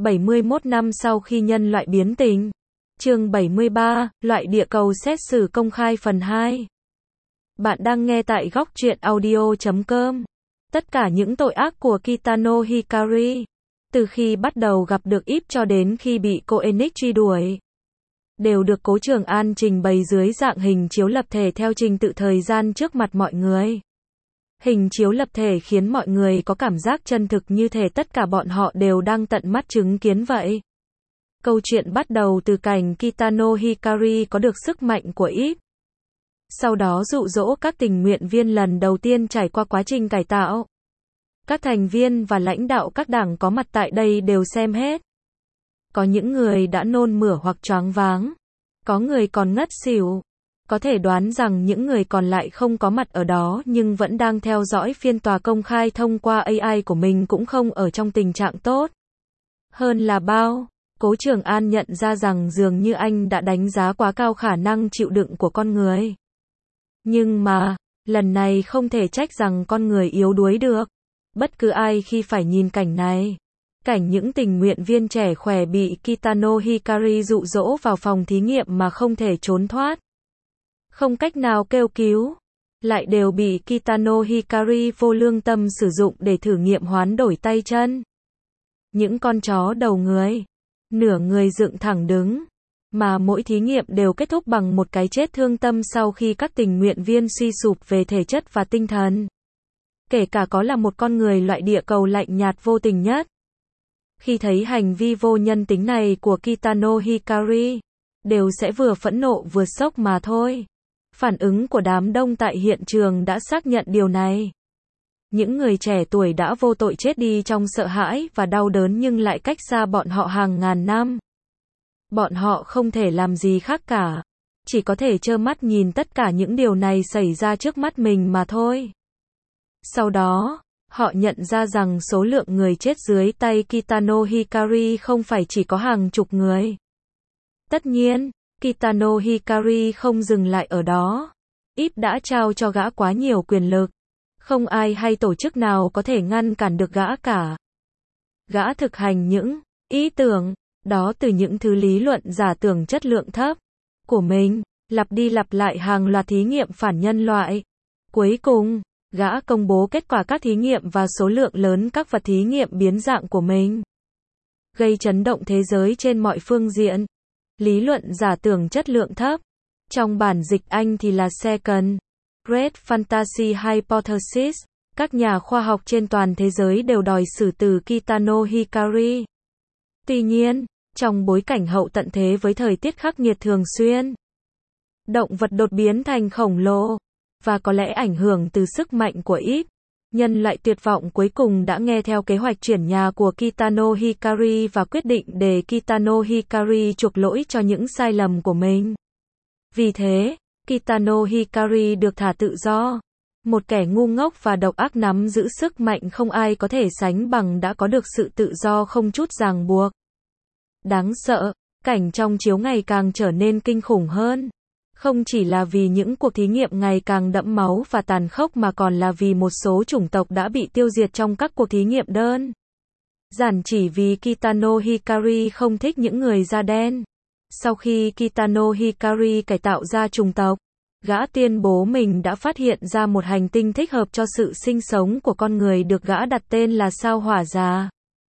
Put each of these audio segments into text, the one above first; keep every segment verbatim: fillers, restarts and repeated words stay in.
bảy mươi mốt năm sau khi nhân loại biến tình. Chương bảy mươi ba, loại địa cầu xét xử công khai phần hai. Bạn đang nghe tại góc truyện audio chấm com. Tất cả những tội ác của Kitano Hikari, từ khi bắt đầu gặp được Eve cho đến khi bị cô Enix truy đuổi, đều được Cố Trường An trình bày dưới dạng hình chiếu lập thể theo trình tự thời gian trước mặt mọi người. Hình chiếu lập thể khiến mọi người có cảm giác chân thực như thể tất cả bọn họ đều đang tận mắt chứng kiến vậy. Câu chuyện bắt đầu từ cảnh Kitano Hikari có được sức mạnh của Eve. Sau đó dụ dỗ các tình nguyện viên lần đầu tiên trải qua quá trình cải tạo. Các thành viên và lãnh đạo các đảng có mặt tại đây đều xem hết. Có những người đã nôn mửa hoặc choáng váng. Có người còn ngất xỉu. Có thể đoán rằng những người còn lại không có mặt ở đó nhưng vẫn đang theo dõi phiên tòa công khai thông qua a i của mình cũng không ở trong tình trạng tốt. Hơn là bao, Cố Trường An nhận ra rằng dường như anh đã đánh giá quá cao khả năng chịu đựng của con người. Nhưng mà, lần này không thể trách rằng con người yếu đuối được. Bất cứ ai khi phải nhìn cảnh này. Cảnh những tình nguyện viên trẻ khỏe bị Kitano Hikari dụ dỗ vào phòng thí nghiệm mà không thể trốn thoát. Không cách nào kêu cứu. Lại đều bị Kitano Hikari vô lương tâm sử dụng để thử nghiệm hoán đổi tay chân. Những con chó đầu người. Nửa người dựng thẳng đứng. Mà mỗi thí nghiệm đều kết thúc bằng một cái chết thương tâm sau khi các tình nguyện viên suy sụp về thể chất và tinh thần. Kể cả có là một con người loại địa cầu lạnh nhạt vô tình nhất. Khi thấy hành vi vô nhân tính này của Kitano Hikari, đều sẽ vừa phẫn nộ vừa sốc mà thôi. Phản ứng của đám đông tại hiện trường đã xác nhận điều này. Những người trẻ tuổi đã vô tội chết đi trong sợ hãi và đau đớn nhưng lại cách xa bọn họ hàng ngàn năm. Bọn họ không thể làm gì khác cả. Chỉ có thể trơ mắt nhìn tất cả những điều này xảy ra trước mắt mình mà thôi. Sau đó, họ nhận ra rằng số lượng người chết dưới tay Kitano Hikari không phải chỉ có hàng chục người. Tất nhiên, Kitano Hikari không dừng lại ở đó. Eve đã trao cho gã quá nhiều quyền lực. Không ai hay tổ chức nào có thể ngăn cản được gã cả. Gã thực hành những ý tưởng đó từ những thứ lý luận giả tưởng chất lượng thấp của mình, lặp đi lặp lại hàng loạt thí nghiệm phản nhân loại. Cuối cùng, gã công bố kết quả các thí nghiệm và số lượng lớn các vật thí nghiệm biến dạng của mình. Gây chấn động thế giới trên mọi phương diện. Lý luận giả tưởng chất lượng thấp. Trong bản dịch Anh thì là Second Great Fantasy Hypothesis. Các nhà khoa học trên toàn thế giới đều đòi xử tử Kitano Hikari. Tuy nhiên, trong bối cảnh hậu tận thế với thời tiết khắc nghiệt thường xuyên, động vật đột biến thành khổng lồ, và có lẽ ảnh hưởng từ sức mạnh của Eve, nhân loại tuyệt vọng cuối cùng đã nghe theo kế hoạch chuyển nhà của Kitano Hikari và quyết định để Kitano Hikari chuộc lỗi cho những sai lầm của mình. Vì thế, Kitano Hikari được thả tự do. Một kẻ ngu ngốc và độc ác nắm giữ sức mạnh không ai có thể sánh bằng đã có được sự tự do không chút ràng buộc. Đáng sợ, cảnh trong chiếu ngày càng trở nên kinh khủng hơn. Không chỉ là vì những cuộc thí nghiệm ngày càng đẫm máu và tàn khốc mà còn là vì một số chủng tộc đã bị tiêu diệt trong các cuộc thí nghiệm đơn giản chỉ vì Kitano Hikari không thích những người da đen. Sau khi Kitano Hikari cải tạo ra chủng tộc, gã tuyên bố mình đã phát hiện ra một hành tinh thích hợp cho sự sinh sống của con người được gã đặt tên là sao Hỏa Già.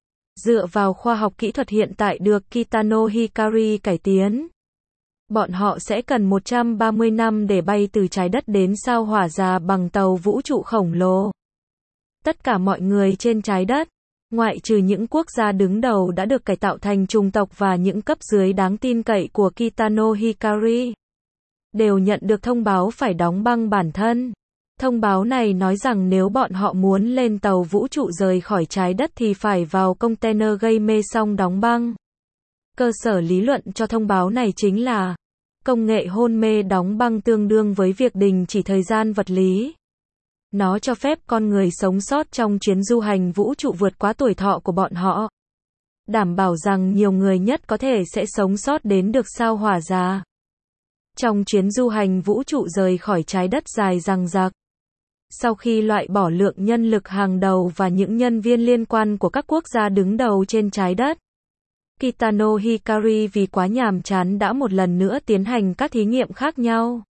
Dựa vào khoa học kỹ thuật hiện tại được Kitano Hikari cải tiến, bọn họ sẽ cần một trăm ba mươi năm để bay từ trái đất đến sao Hỏa Già bằng tàu vũ trụ khổng lồ. Tất cả mọi người trên trái đất, ngoại trừ những quốc gia đứng đầu đã được cải tạo thành chủng tộc và những cấp dưới đáng tin cậy của Kitano Hikari, đều nhận được thông báo phải đóng băng bản thân. Thông báo này nói rằng nếu bọn họ muốn lên tàu vũ trụ rời khỏi trái đất thì phải vào container gây mê xong đóng băng. Cơ sở lý luận cho thông báo này chính là công nghệ hôn mê đóng băng tương đương với việc đình chỉ thời gian vật lý. Nó cho phép con người sống sót trong chuyến du hành vũ trụ vượt quá tuổi thọ của bọn họ. Đảm bảo rằng nhiều người nhất có thể sẽ sống sót đến được sao Hỏa Già. Trong chuyến du hành vũ trụ rời khỏi trái đất dài dằng dặc. Sau khi loại bỏ lượng nhân lực hàng đầu và những nhân viên liên quan của các quốc gia đứng đầu trên trái đất, Kitano Hikari vì quá nhàm chán đã một lần nữa tiến hành các thí nghiệm khác nhau.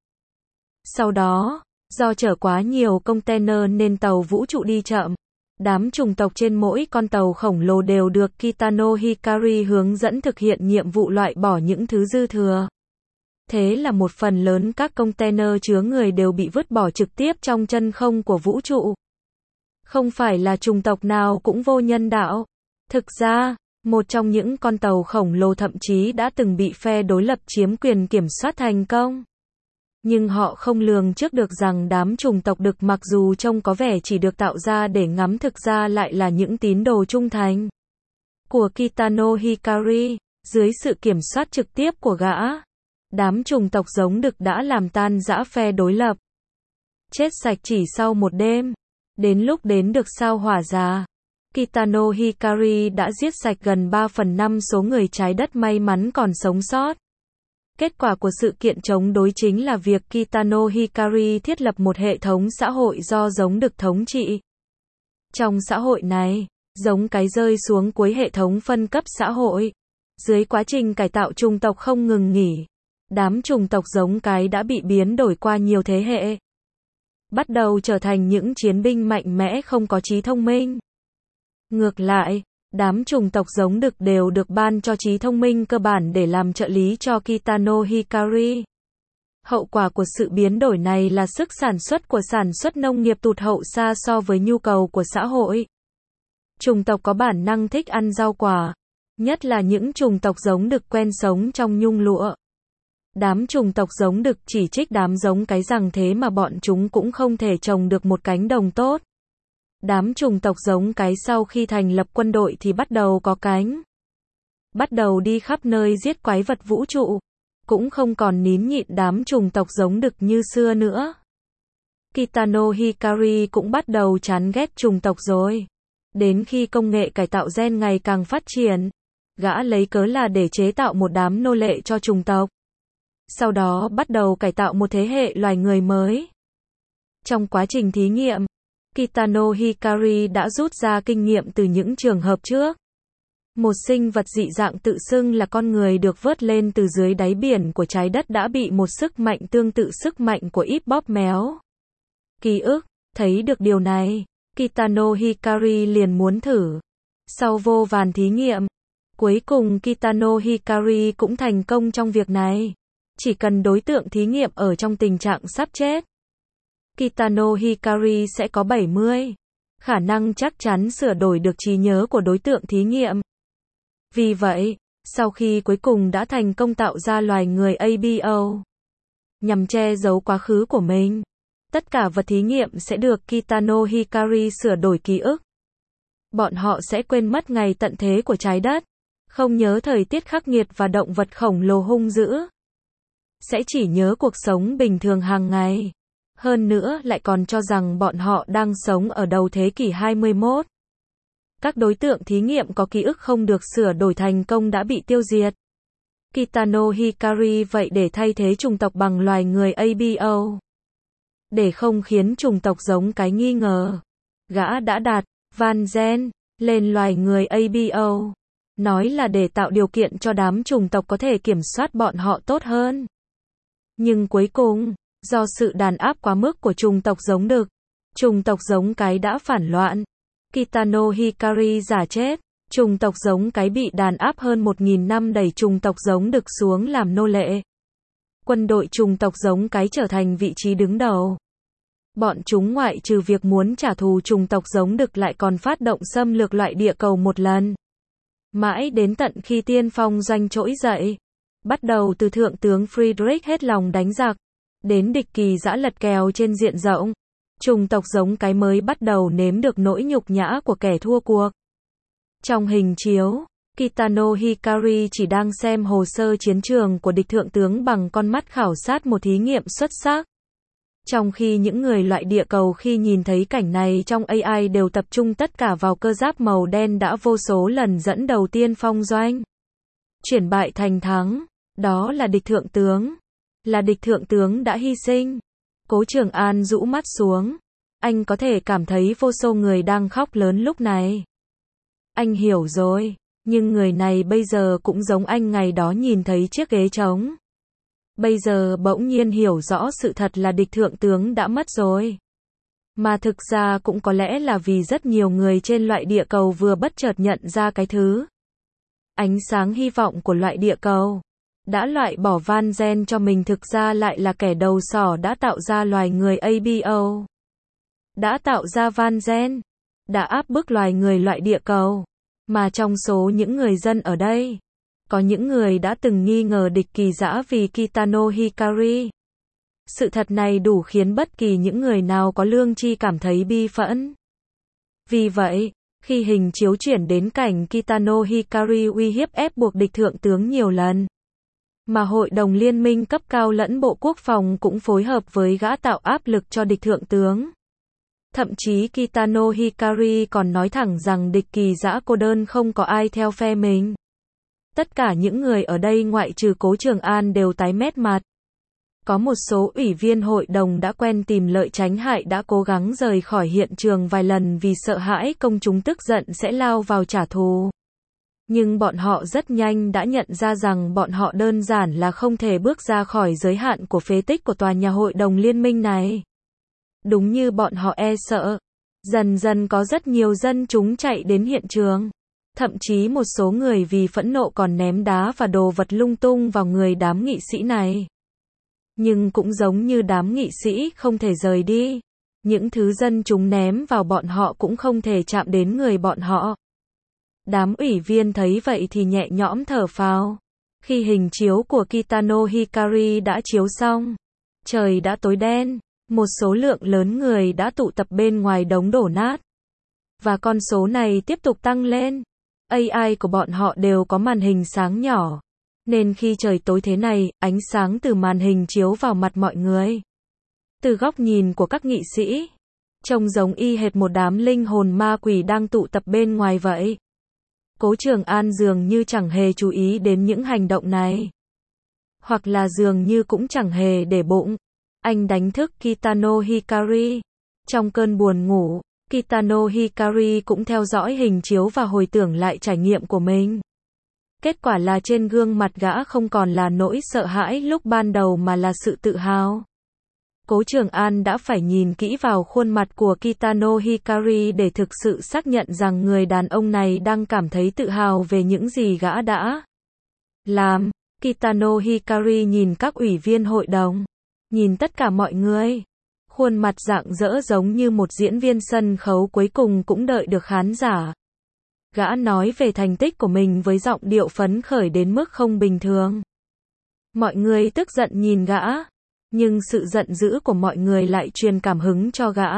Sau đó, do chở quá nhiều container nên tàu vũ trụ đi chậm. Đám chủng tộc trên mỗi con tàu khổng lồ đều được Kitano Hikari hướng dẫn thực hiện nhiệm vụ loại bỏ những thứ dư thừa. Thế là một phần lớn các container chứa người đều bị vứt bỏ trực tiếp trong chân không của vũ trụ. Không phải là chủng tộc nào cũng vô nhân đạo. Thực ra, một trong những con tàu khổng lồ thậm chí đã từng bị phe đối lập chiếm quyền kiểm soát thành công. Nhưng họ không lường trước được rằng đám chủng tộc đực mặc dù trông có vẻ chỉ được tạo ra để ngắm thực ra lại là những tín đồ trung thành của Kitano Hikari. Dưới sự kiểm soát trực tiếp của gã, đám chủng tộc giống đực đã làm tan rã phe đối lập. Chết sạch chỉ sau một đêm. Đến lúc đến được sao hỏa già, Kitano Hikari đã giết sạch gần ba phần năm số người trái đất may mắn còn sống sót. Kết quả của sự kiện chống đối chính là việc Kitano Hikari thiết lập một hệ thống xã hội do giống đực thống trị. Trong xã hội này, giống cái rơi xuống cuối hệ thống phân cấp xã hội. Dưới quá trình cải tạo chủng tộc không ngừng nghỉ, đám chủng tộc giống cái đã bị biến đổi qua nhiều thế hệ. Bắt đầu trở thành những chiến binh mạnh mẽ không có trí thông minh. Ngược lại, đám chủng tộc giống đực đều được ban cho trí thông minh cơ bản để làm trợ lý cho Kitano Hikari. Hậu quả của sự biến đổi này là sức sản xuất của sản xuất nông nghiệp tụt hậu xa so với nhu cầu của xã hội. Chủng tộc có bản năng thích ăn rau quả, nhất là những chủng tộc giống đực quen sống trong nhung lụa. Đám chủng tộc giống đực chỉ trích đám giống cái rằng thế mà bọn chúng cũng không thể trồng được một cánh đồng tốt. Đám chủng tộc giống cái sau khi thành lập quân đội thì bắt đầu có cánh. Bắt đầu đi khắp nơi giết quái vật vũ trụ. Cũng không còn nín nhịn đám chủng tộc giống đực như xưa nữa. Kitano Hikari cũng bắt đầu chán ghét chủng tộc rồi. Đến khi công nghệ cải tạo gen ngày càng phát triển, gã lấy cớ là để chế tạo một đám nô lệ cho chủng tộc. Sau đó bắt đầu cải tạo một thế hệ loài người mới. Trong quá trình thí nghiệm, Kitano Hikari đã rút ra kinh nghiệm từ những trường hợp trước. Một sinh vật dị dạng tự xưng là con người được vớt lên từ dưới đáy biển của trái đất đã bị một sức mạnh tương tự sức mạnh của íp bóp méo ký ức. Thấy được điều này, Kitano Hikari liền muốn thử. Sau vô vàn thí nghiệm, cuối cùng Kitano Hikari cũng thành công trong việc này. Chỉ cần đối tượng thí nghiệm ở trong tình trạng sắp chết, Kitano Hikari sẽ có bảy mươi khả năng chắc chắn sửa đổi được trí nhớ của đối tượng thí nghiệm. Vì vậy, sau khi cuối cùng đã thành công tạo ra loài người a bê o, nhằm che giấu quá khứ của mình, tất cả vật thí nghiệm sẽ được Kitano Hikari sửa đổi ký ức. Bọn họ sẽ quên mất ngày tận thế của trái đất, không nhớ thời tiết khắc nghiệt và động vật khổng lồ hung dữ. Sẽ chỉ nhớ cuộc sống bình thường hàng ngày. Hơn nữa lại còn cho rằng bọn họ đang sống ở đầu thế kỷ hai mươi mốt. Các đối tượng thí nghiệm có ký ức không được sửa đổi thành công đã bị tiêu diệt. Kitano Hikari vậy để thay thế chủng tộc bằng loài người a bê o. Để không khiến chủng tộc giống cái nghi ngờ, gã đã đặt van gen lên loài người a bê o. Nói là để tạo điều kiện cho đám chủng tộc có thể kiểm soát bọn họ tốt hơn. Nhưng cuối cùng, do sự đàn áp quá mức của chủng tộc giống đực, chủng tộc giống cái đã phản loạn. Kitano Hikari giả chết, chủng tộc giống cái bị đàn áp hơn một nghìn năm đẩy chủng tộc giống đực xuống làm nô lệ. Quân đội chủng tộc giống cái trở thành vị trí đứng đầu. Bọn chúng ngoại trừ việc muốn trả thù chủng tộc giống đực lại còn phát động xâm lược loại địa cầu một lần. Mãi đến tận khi tiên phong doanh trỗi dậy. Bắt đầu từ thượng tướng Friedrich hết lòng đánh giặc, đến địch kỳ giã lật kèo trên diện rộng, chủng tộc giống cái mới bắt đầu nếm được nỗi nhục nhã của kẻ thua cuộc. Trong hình chiếu, Kitano Hikari chỉ đang xem hồ sơ chiến trường của địch thượng tướng bằng con mắt khảo sát một thí nghiệm xuất sắc. Trong khi những người loại địa cầu khi nhìn thấy cảnh này trong a i đều tập trung tất cả vào cơ giáp màu đen đã vô số lần dẫn đầu tiên phong doanh. Chuyển bại thành thắng, đó là địch thượng tướng. Là địch thượng tướng đã hy sinh. Cố Trường An rũ mắt xuống. Anh có thể cảm thấy vô số người đang khóc lớn lúc này. Anh hiểu rồi. Nhưng người này bây giờ cũng giống anh ngày đó nhìn thấy chiếc ghế trống. Bây giờ bỗng nhiên hiểu rõ sự thật là địch thượng tướng đã mất rồi. Mà thực ra cũng có lẽ là vì rất nhiều người trên loại địa cầu vừa bất chợt nhận ra cái thứ ánh sáng hy vọng của loại địa cầu. Đã loại bỏ Van Gen cho mình thực ra lại là kẻ đầu sỏ đã tạo ra loài người a bê o. Đã tạo ra Van Gen. Đã áp bức loài người loại địa cầu. Mà trong số những người dân ở đây, có những người đã từng nghi ngờ địch kỳ dã vì Kitano Hikari. Sự thật này đủ khiến bất kỳ những người nào có lương tri cảm thấy bi phẫn. Vì vậy, khi hình chiếu chuyển đến cảnh Kitano Hikari uy hiếp ép buộc địch thượng tướng nhiều lần, mà Hội đồng Liên minh cấp cao lẫn Bộ Quốc phòng cũng phối hợp với gã tạo áp lực cho địch thượng tướng. Thậm chí Kitano Hikari còn nói thẳng rằng địch kỳ dã cô đơn không có ai theo phe mình. Tất cả những người ở đây ngoại trừ Cố Trường An đều tái mét mặt. Có một số ủy viên hội đồng đã quen tìm lợi tránh hại đã cố gắng rời khỏi hiện trường vài lần vì sợ hãi công chúng tức giận sẽ lao vào trả thù. Nhưng bọn họ rất nhanh đã nhận ra rằng bọn họ đơn giản là không thể bước ra khỏi giới hạn của phế tích của tòa nhà Hội đồng Liên minh này. Đúng như bọn họ e sợ, dần dần có rất nhiều dân chúng chạy đến hiện trường. Thậm chí một số người vì phẫn nộ còn ném đá và đồ vật lung tung vào người đám nghị sĩ này. Nhưng cũng giống như đám nghị sĩ không thể rời đi, những thứ dân chúng ném vào bọn họ cũng không thể chạm đến người bọn họ. Đám ủy viên thấy vậy thì nhẹ nhõm thở phào. Khi hình chiếu của Kitano Hikari đã chiếu xong, trời đã tối đen, một số lượng lớn người đã tụ tập bên ngoài đống đổ nát. Và con số này tiếp tục tăng lên. a i của bọn họ đều có màn hình sáng nhỏ. Nên khi trời tối thế này, ánh sáng từ màn hình chiếu vào mặt mọi người. Từ góc nhìn của các nghị sĩ, trông giống y hệt một đám linh hồn ma quỷ đang tụ tập bên ngoài vậy. Cố Trường An dường như chẳng hề chú ý đến những hành động này. Hoặc là dường như cũng chẳng hề để bụng. Anh đánh thức Kitano Hikari. Trong cơn buồn ngủ, Kitano Hikari cũng theo dõi hình chiếu và hồi tưởng lại trải nghiệm của mình. Kết quả là trên gương mặt gã không còn là nỗi sợ hãi lúc ban đầu mà là sự tự hào. Cố Trường An đã phải nhìn kỹ vào khuôn mặt của Kitano Hikari để thực sự xác nhận rằng người đàn ông này đang cảm thấy tự hào về những gì gã đã làm. Kitano Hikari nhìn các ủy viên hội đồng, nhìn tất cả mọi người. Khuôn mặt rạng rỡ giống như một diễn viên sân khấu cuối cùng cũng đợi được khán giả. Gã nói về thành tích của mình với giọng điệu phấn khởi đến mức không bình thường. Mọi người tức giận nhìn gã, nhưng sự giận dữ của mọi người lại truyền cảm hứng cho gã.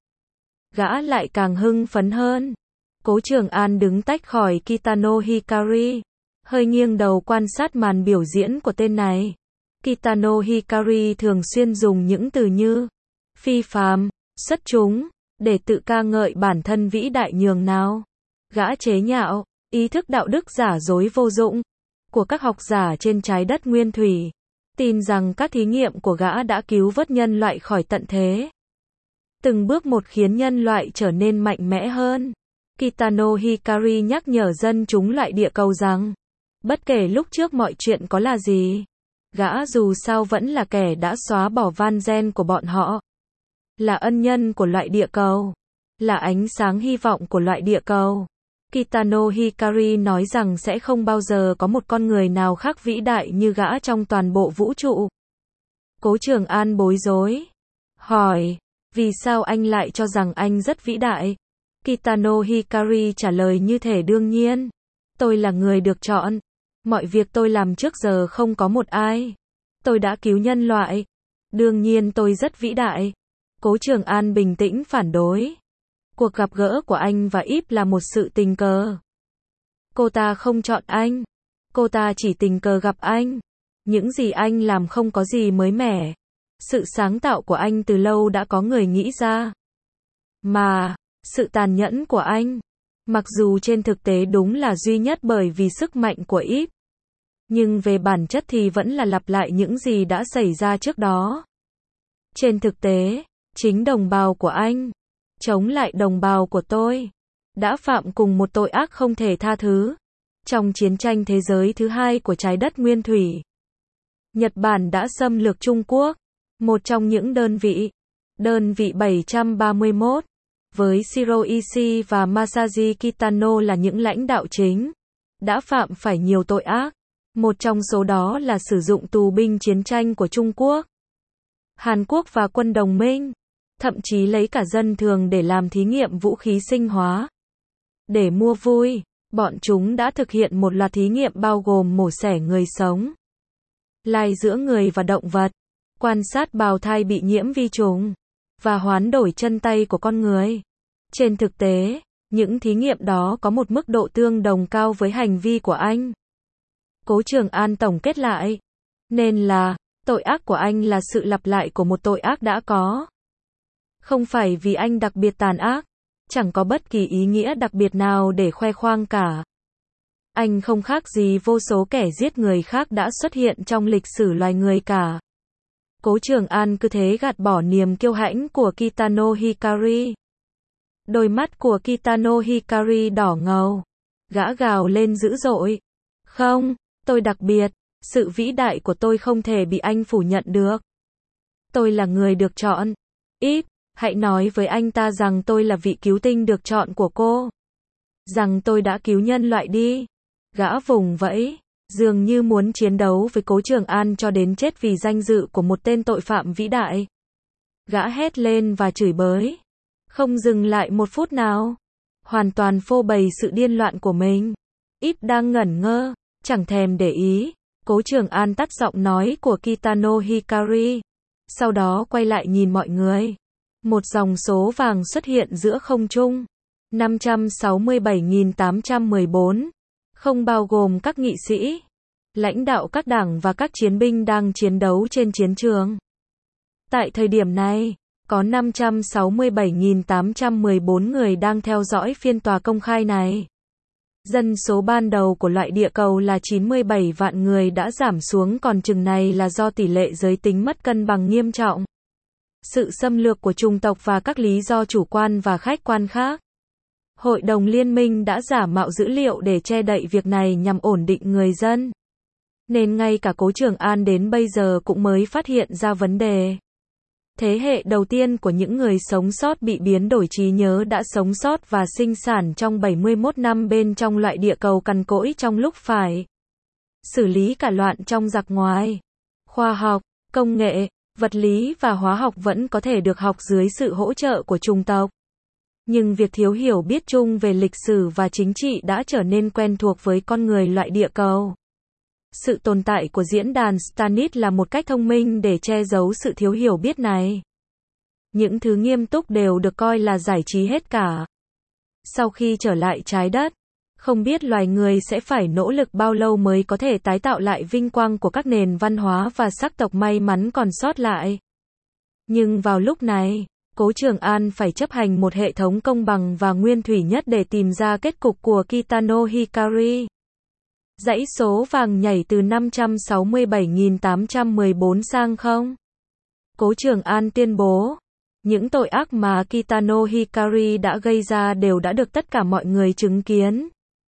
Gã lại càng hưng phấn hơn. Cố Trường An đứng tách khỏi Kitano Hikari, hơi nghiêng đầu quan sát màn biểu diễn của tên này. Kitano Hikari thường xuyên dùng những từ như phi phàm, xuất chúng, để tự ca ngợi bản thân vĩ đại nhường nào. Gã chế nhạo ý thức đạo đức giả dối vô dụng của các học giả trên trái đất nguyên thủy, tin rằng các thí nghiệm của gã đã cứu vớt nhân loại khỏi tận thế. Từng bước một khiến nhân loại trở nên mạnh mẽ hơn. Kitano Hikari nhắc nhở dân chúng loại địa cầu rằng, bất kể lúc trước mọi chuyện có là gì, gã dù sao vẫn là kẻ đã xóa bỏ Van Gen của bọn họ. Là ân nhân của loại địa cầu. Là ánh sáng hy vọng của loại địa cầu. Kitano Hikari nói rằng sẽ không bao giờ có một con người nào khác vĩ đại như gã trong toàn bộ vũ trụ. Cố Trường An bối rối. Hỏi, vì sao anh lại cho rằng anh rất vĩ đại? Kitano Hikari trả lời như thể đương nhiên. Tôi là người được chọn. Mọi việc tôi làm trước giờ không có một ai. Tôi đã cứu nhân loại. Đương nhiên tôi rất vĩ đại. Cố Trường An bình tĩnh phản đối. Cuộc gặp gỡ của anh và Íp là một sự tình cờ. Cô ta không chọn anh. Cô ta chỉ tình cờ gặp anh. Những gì anh làm không có gì mới mẻ. Sự sáng tạo của anh từ lâu đã có người nghĩ ra. Mà, sự tàn nhẫn của anh, mặc dù trên thực tế đúng là duy nhất bởi vì sức mạnh của Íp, nhưng về bản chất thì vẫn là lặp lại những gì đã xảy ra trước đó. Trên thực tế, chính đồng bào của anh, chống lại đồng bào của tôi, đã phạm cùng một tội ác không thể tha thứ. Trong chiến tranh thế giới thứ hai của trái đất nguyên thủy, Nhật Bản đã xâm lược Trung Quốc. Một trong những đơn vị, đơn vị bảy trăm ba mươi mốt, với Shiro Ishii và Masashi Kitano là những lãnh đạo chính, đã phạm phải nhiều tội ác. Một trong số đó là sử dụng tù binh chiến tranh của Trung Quốc, Hàn Quốc và quân đồng minh, thậm chí lấy cả dân thường để làm thí nghiệm vũ khí sinh hóa. Để mua vui, bọn chúng đã thực hiện một loạt thí nghiệm bao gồm mổ xẻ người sống, lai giữa người và động vật, quan sát bào thai bị nhiễm vi trùng, và hoán đổi chân tay của con người. Trên thực tế, những thí nghiệm đó có một mức độ tương đồng cao với hành vi của anh. Cố Trường An tổng kết lại. Nên là, tội ác của anh là sự lặp lại của một tội ác đã có. Không phải vì anh đặc biệt tàn ác, chẳng có bất kỳ ý nghĩa đặc biệt nào để khoe khoang cả. Anh không khác gì vô số kẻ giết người khác đã xuất hiện trong lịch sử loài người cả. Cố Trường An cứ thế gạt bỏ niềm kiêu hãnh của Kitano Hikari. Đôi mắt của Kitano Hikari đỏ ngầu. Gã gào lên dữ dội. Không, tôi đặc biệt. Sự vĩ đại của tôi không thể bị anh phủ nhận được. Tôi là người được chọn. Ít, hãy nói với anh ta rằng tôi là vị cứu tinh được chọn của cô. Rằng tôi đã cứu nhân loại đi. Gã vùng vẫy, dường như muốn chiến đấu với Cố Trường An cho đến chết vì danh dự của một tên tội phạm vĩ đại. Gã hét lên và chửi bới. Không dừng lại một phút nào. Hoàn toàn phô bày sự điên loạn của mình. Ít đang ngẩn ngơ, chẳng thèm để ý. Cố Trường An tắt giọng nói của Kitano Hikari. Sau đó quay lại nhìn mọi người. Một dòng số vàng xuất hiện giữa không trung. năm trăm sáu mươi bảy nghìn tám trăm mười bốn. Không bao gồm các nghị sĩ, lãnh đạo các đảng và các chiến binh đang chiến đấu trên chiến trường. Tại thời điểm này, có năm trăm sáu mươi bảy nghìn tám trăm mười bốn người đang theo dõi phiên tòa công khai này. Dân số ban đầu của loại địa cầu là chín mươi bảy vạn người đã giảm xuống còn chừng này là do tỷ lệ giới tính mất cân bằng nghiêm trọng. Sự xâm lược của chủng tộc và các lý do chủ quan và khách quan khác. Hội đồng Liên minh đã giả mạo dữ liệu để che đậy việc này nhằm ổn định người dân. Nên ngay cả Cố Trường An đến bây giờ cũng mới phát hiện ra vấn đề. Thế hệ đầu tiên của những người sống sót bị biến đổi trí nhớ đã sống sót và sinh sản trong bảy mươi mốt năm bên trong loại địa cầu cằn cỗi trong lúc phải xử lý cả loạn trong giặc ngoài. Khoa học, công nghệ, vật lý và hóa học vẫn có thể được học dưới sự hỗ trợ của chủng tộc. Nhưng việc thiếu hiểu biết chung về lịch sử và chính trị đã trở nên quen thuộc với con người loại địa cầu. Sự tồn tại của diễn đàn Starnet là một cách thông minh để che giấu sự thiếu hiểu biết này. Những thứ nghiêm túc đều được coi là giải trí hết cả. Sau khi trở lại trái đất, không biết loài người sẽ phải nỗ lực bao lâu mới có thể tái tạo lại vinh quang của các nền văn hóa và sắc tộc may mắn còn sót lại. Nhưng vào lúc này, Cố Trường An phải chấp hành một hệ thống công bằng và nguyên thủy nhất để tìm ra kết cục của Kitano Hikari. Dãy số vàng nhảy từ năm trăm sáu mươi bảy nghìn tám trăm mười bốn sang không. Cố Trường An tuyên bố, những tội ác mà Kitano Hikari đã gây ra đều đã được tất cả mọi người chứng kiến.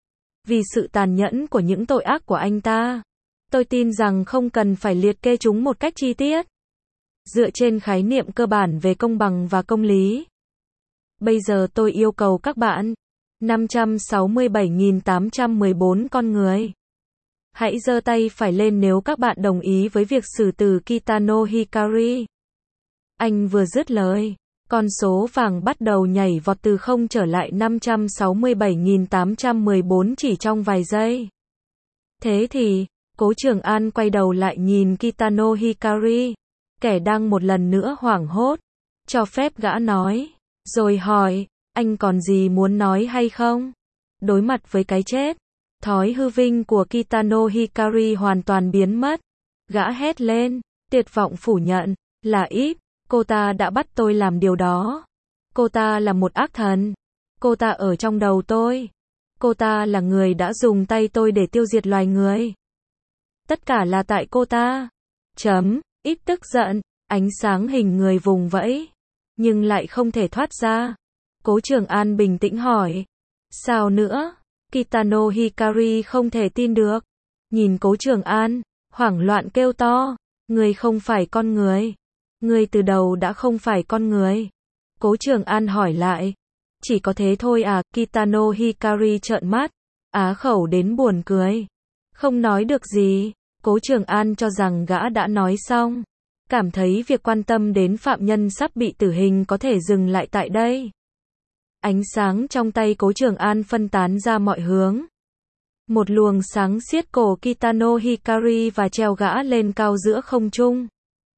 Vì sự tàn nhẫn của những tội ác của anh ta, tôi tin rằng không cần phải liệt kê chúng một cách chi tiết. Dựa trên khái niệm cơ bản về công bằng và công lý. Bây giờ tôi yêu cầu các bạn, năm trăm sáu mươi bảy nghìn tám trăm mười bốn con người. Hãy giơ tay phải lên nếu các bạn đồng ý với việc xử tử Kitano Hikari. Anh vừa dứt lời, con số vàng bắt đầu nhảy vọt từ không trở lại năm trăm sáu mươi bảy nghìn tám trăm mười bốn chỉ trong vài giây. Thế thì, Cố Trường An quay đầu lại nhìn Kitano Hikari, kẻ đang một lần nữa hoảng hốt, cho phép gã nói, rồi hỏi, anh còn gì muốn nói hay không? Đối mặt với cái chết, thói hư vinh của Kitano Hikari hoàn toàn biến mất. Gã hét lên, tuyệt vọng phủ nhận, là ít, cô ta đã bắt tôi làm điều đó. Cô ta là một ác thần. Cô ta ở trong đầu tôi. Cô ta là người đã dùng tay tôi để tiêu diệt loài người. Tất cả là tại cô ta. Chấm, ít tức giận, ánh sáng hình người vùng vẫy, nhưng lại không thể thoát ra. Cố Trường An bình tĩnh hỏi, sao nữa? Kitano Hikari không thể tin được. Nhìn Cố Trường An, hoảng loạn kêu to. Người không phải con người. Người từ đầu đã không phải con người. Cố Trường An hỏi lại. Chỉ có thế thôi à? Kitano Hikari trợn mắt. Á khẩu đến buồn cười. Không nói được gì. Cố Trường An cho rằng gã đã nói xong. Cảm thấy việc quan tâm đến phạm nhân sắp bị tử hình có thể dừng lại tại đây. Ánh sáng trong tay Cố Trường An phân tán ra mọi hướng. Một luồng sáng siết cổ Kitano Hikari và treo gã lên cao giữa không trung.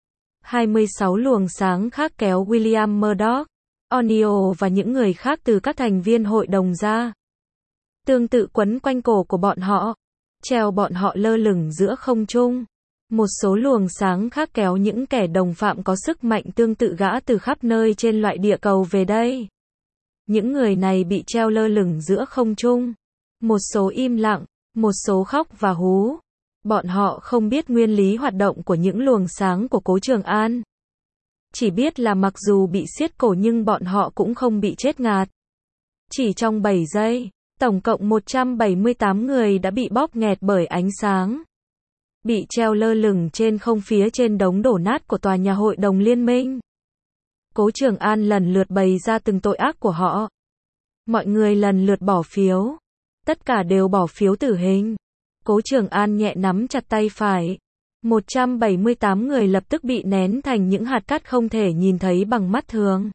hai mươi sáu luồng sáng khác kéo William Murdoch, Onio và những người khác từ các thành viên hội đồng ra. Tương tự quấn quanh cổ của bọn họ, treo bọn họ lơ lửng giữa không trung. Một số luồng sáng khác kéo những kẻ đồng phạm có sức mạnh tương tự gã từ khắp nơi trên loại địa cầu về đây. Những người này bị treo lơ lửng giữa không trung. Một số im lặng, một số khóc và hú. Bọn họ không biết nguyên lý hoạt động của những luồng sáng của Cố Trường An. Chỉ biết là mặc dù bị siết cổ nhưng bọn họ cũng không bị chết ngạt. Chỉ trong bảy giây, tổng cộng một trăm bảy mươi tám người đã bị bóp nghẹt bởi ánh sáng. Bị treo lơ lửng trên không phía trên đống đổ nát của tòa nhà hội đồng liên minh. Cố Trường An lần lượt bày ra từng tội ác của họ. Mọi người lần lượt bỏ phiếu. Tất cả đều bỏ phiếu tử hình. Cố Trường An nhẹ nắm chặt tay phải. một trăm bảy mươi tám người lập tức bị nén thành những hạt cát không thể nhìn thấy bằng mắt thường.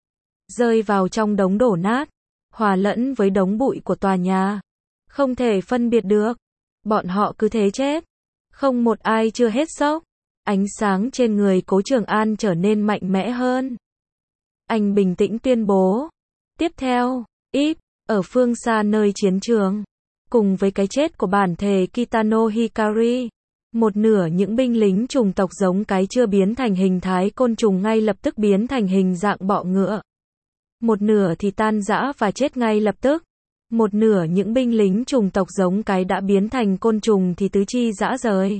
Rơi vào trong đống đổ nát. Hòa lẫn với đống bụi của tòa nhà. Không thể phân biệt được. Bọn họ cứ thế chết. Không một ai chưa hết sốc. Ánh sáng trên người Cố Trường An trở nên mạnh mẽ hơn. Anh bình tĩnh tuyên bố. Tiếp theo, Íp, ở phương xa nơi chiến trường. Cùng với cái chết của bản thể Kitano Hikari. Một nửa những binh lính chủng tộc giống cái chưa biến thành hình thái côn trùng ngay lập tức biến thành hình dạng bọ ngựa. Một nửa thì tan rã và chết ngay lập tức. Một nửa những binh lính chủng tộc giống cái đã biến thành côn trùng thì tứ chi rã rời.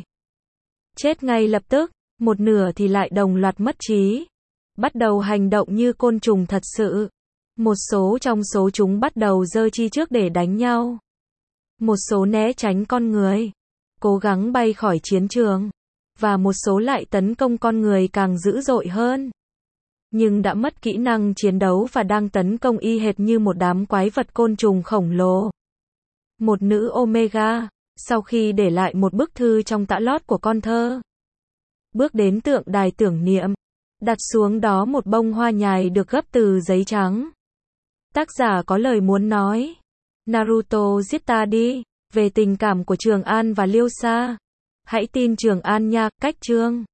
Chết ngay lập tức. Một nửa thì lại đồng loạt mất trí. Bắt đầu hành động như côn trùng thật sự. Một số trong số chúng bắt đầu giơ chi trước để đánh nhau. Một số né tránh con người. Cố gắng bay khỏi chiến trường. Và một số lại tấn công con người càng dữ dội hơn. Nhưng đã mất kỹ năng chiến đấu và đang tấn công y hệt như một đám quái vật côn trùng khổng lồ. Một nữ Omega, sau khi để lại một bức thư trong tã lót của con thơ, bước đến tượng đài tưởng niệm, đặt xuống đó một bông hoa nhài được gấp từ giấy trắng. Tác giả có lời muốn nói. Naruto giết ta đi, về tình cảm của Trường An và Liêu Sa. Hãy tin Trường An nha, cách chương.